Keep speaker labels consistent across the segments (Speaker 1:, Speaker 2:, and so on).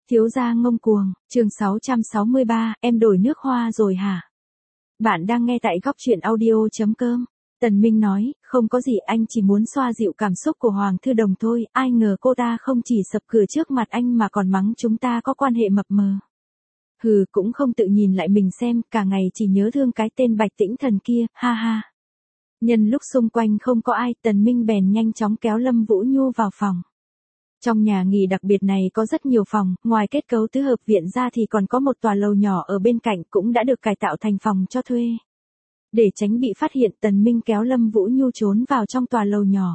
Speaker 1: Thiếu gia ngông cuồng, chương 663, em đổi nước hoa rồi hả? Bạn đang nghe tại góc truyện audio.com. Tần Minh nói, không có gì, anh chỉ muốn xoa dịu cảm xúc của Hoàng Thư Đồng thôi, ai ngờ cô ta không chỉ sập cửa trước mặt anh mà còn mắng chúng ta có quan hệ mập mờ. Hừ, cũng không tự nhìn lại mình xem, cả ngày chỉ nhớ thương cái tên Bạch Tĩnh Thần kia, ha ha. Nhân lúc xung quanh không có ai, Tần Minh bèn nhanh chóng kéo Lâm Vũ Nhu vào phòng. Trong nhà nghỉ đặc biệt này có rất nhiều phòng, ngoài kết cấu tứ hợp viện ra thì còn có một tòa lầu nhỏ ở bên cạnh cũng đã được cải tạo thành phòng cho thuê. Để tránh bị phát hiện, Tần Minh kéo Lâm Vũ Nhu trốn vào trong tòa lầu nhỏ.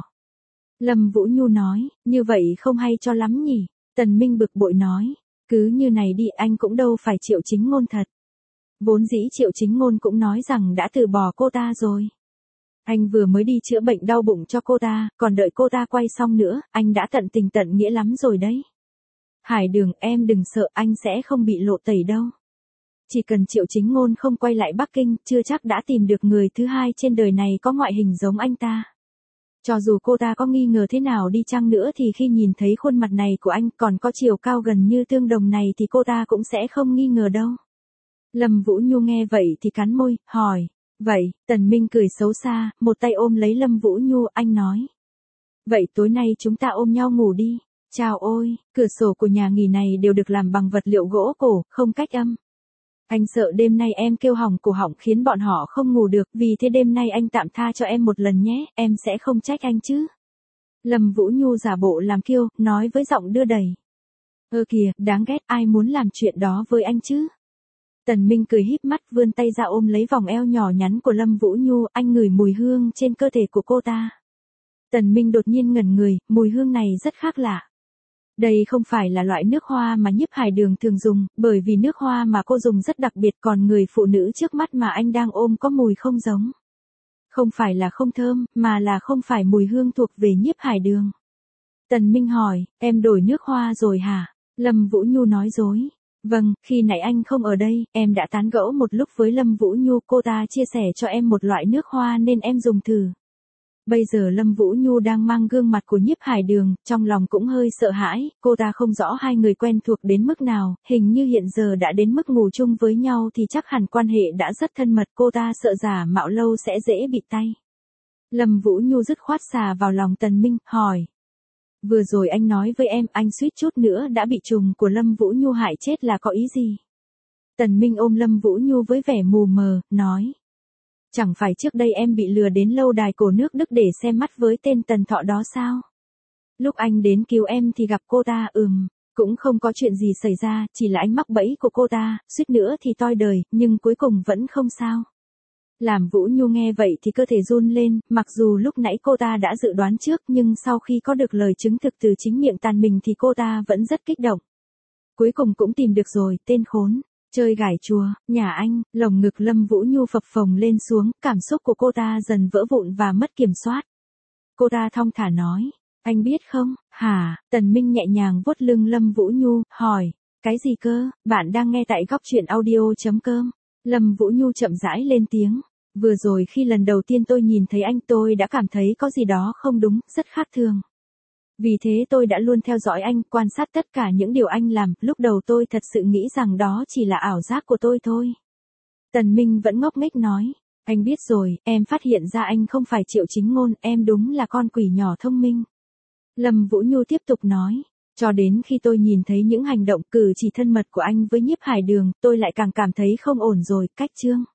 Speaker 1: Lâm Vũ Nhu nói, như vậy không hay cho lắm nhỉ. Tần Minh bực bội nói, cứ như này đi, anh cũng đâu phải Triệu Chính Ngôn thật. Vốn dĩ Triệu Chính Ngôn cũng nói rằng đã từ bỏ cô ta rồi. Anh vừa mới đi chữa bệnh đau bụng cho cô ta, còn đợi cô ta quay xong nữa, anh đã tận tình tận nghĩa lắm rồi đấy. Hải Đường, em đừng sợ, anh sẽ không bị lộ tẩy đâu. Chỉ cần Triệu Chính Ngôn không quay lại Bắc Kinh, chưa chắc đã tìm được người thứ hai trên đời này có ngoại hình giống anh ta. Cho dù cô ta có nghi ngờ thế nào đi chăng nữa thì khi nhìn thấy khuôn mặt này của anh còn có chiều cao gần như tương đồng này thì cô ta cũng sẽ không nghi ngờ đâu. Lâm Vũ Nhu nghe vậy thì cắn môi, hỏi. Vậy, Tần Minh cười xấu xa, một tay ôm lấy Lâm Vũ Nhu, anh nói. Vậy tối nay chúng ta ôm nhau ngủ đi. Chào ôi, cửa sổ của nhà nghỉ này đều được làm bằng vật liệu gỗ cổ, không cách âm. Anh sợ đêm nay em kêu hỏng cổ họng khiến bọn họ không ngủ được, vì thế đêm nay anh tạm tha cho em một lần nhé, em sẽ không trách anh chứ. Lâm Vũ Nhu giả bộ làm kiêu, nói với giọng đưa đẩy. Kìa, đáng ghét, ai muốn làm chuyện đó với anh chứ? Tần Minh cười híp mắt vươn tay ra ôm lấy vòng eo nhỏ nhắn của Lâm Vũ Nhu, anh ngửi mùi hương trên cơ thể của cô ta. Tần Minh đột nhiên ngẩn người, mùi hương này rất khác lạ. Đây không phải là loại nước hoa mà Nhiếp Hải Đường thường dùng, bởi vì nước hoa mà cô dùng rất đặc biệt, còn người phụ nữ trước mắt mà anh đang ôm có mùi không giống. Không phải là không thơm, mà là không phải mùi hương thuộc về Nhiếp Hải Đường. Tần Minh hỏi, em đổi nước hoa rồi hả? Lâm Vũ Nhu nói dối. Vâng, khi nãy anh không ở đây, em đã tán gẫu một lúc với Lâm Vũ Nhu, cô ta chia sẻ cho em một loại nước hoa nên em dùng thử. Bây giờ Lâm Vũ Nhu đang mang gương mặt của Nhiếp Hải Đường, trong lòng cũng hơi sợ hãi, cô ta không rõ hai người quen thuộc đến mức nào, hình như hiện giờ đã đến mức ngủ chung với nhau thì chắc hẳn quan hệ đã rất thân mật, cô ta sợ giả mạo lâu sẽ dễ bị tay. Lâm Vũ Nhu dứt khoát xà vào lòng Tần Minh, hỏi. Vừa rồi anh nói với em, anh suýt chút nữa đã bị trùng của Lâm Vũ Nhu hại chết là có ý gì? Tần Minh ôm Lâm Vũ Nhu với vẻ mù mờ, nói. Chẳng phải trước đây em bị lừa đến lâu đài cổ nước Đức để xem mắt với tên Tần Thọ đó sao? Lúc anh đến cứu em thì gặp cô ta, cũng không có chuyện gì xảy ra, chỉ là anh mắc bẫy của cô ta, suýt nữa thì toi đời, nhưng cuối cùng vẫn không sao. Làm Vũ Nhu nghe vậy thì cơ thể run lên, mặc dù lúc nãy cô ta đã dự đoán trước nhưng sau khi có được lời chứng thực từ chính miệng Tàn mình thì cô ta vẫn rất kích động. Cuối cùng cũng tìm được rồi, tên khốn, chơi gải chùa, nhà anh, lồng ngực Lâm Vũ Nhu phập phồng lên xuống, cảm xúc của cô ta dần vỡ vụn và mất kiểm soát. Cô ta thong thả nói, anh biết không, hả? Tần Minh nhẹ nhàng vuốt lưng Lâm Vũ Nhu, hỏi, cái gì cơ? Bạn đang nghe tại góc truyện audio.com. Lâm Vũ Nhu chậm rãi lên tiếng. Vừa rồi khi lần đầu tiên tôi nhìn thấy anh tôi đã cảm thấy có gì đó không đúng, rất khác thường. Vì thế tôi đã luôn theo dõi anh, quan sát tất cả những điều anh làm, lúc đầu tôi thật sự nghĩ rằng đó chỉ là ảo giác của tôi thôi. Tần Minh vẫn ngốc nghếch nói, anh biết rồi, em phát hiện ra anh không phải Triệu Chính Ngôn, em đúng là con quỷ nhỏ thông minh. Lâm Vũ Nhu tiếp tục nói. Cho đến khi tôi nhìn thấy những hành động cử chỉ thân mật của anh với Nhiếp Hải Đường, tôi lại càng cảm thấy không ổn rồi, cách chương.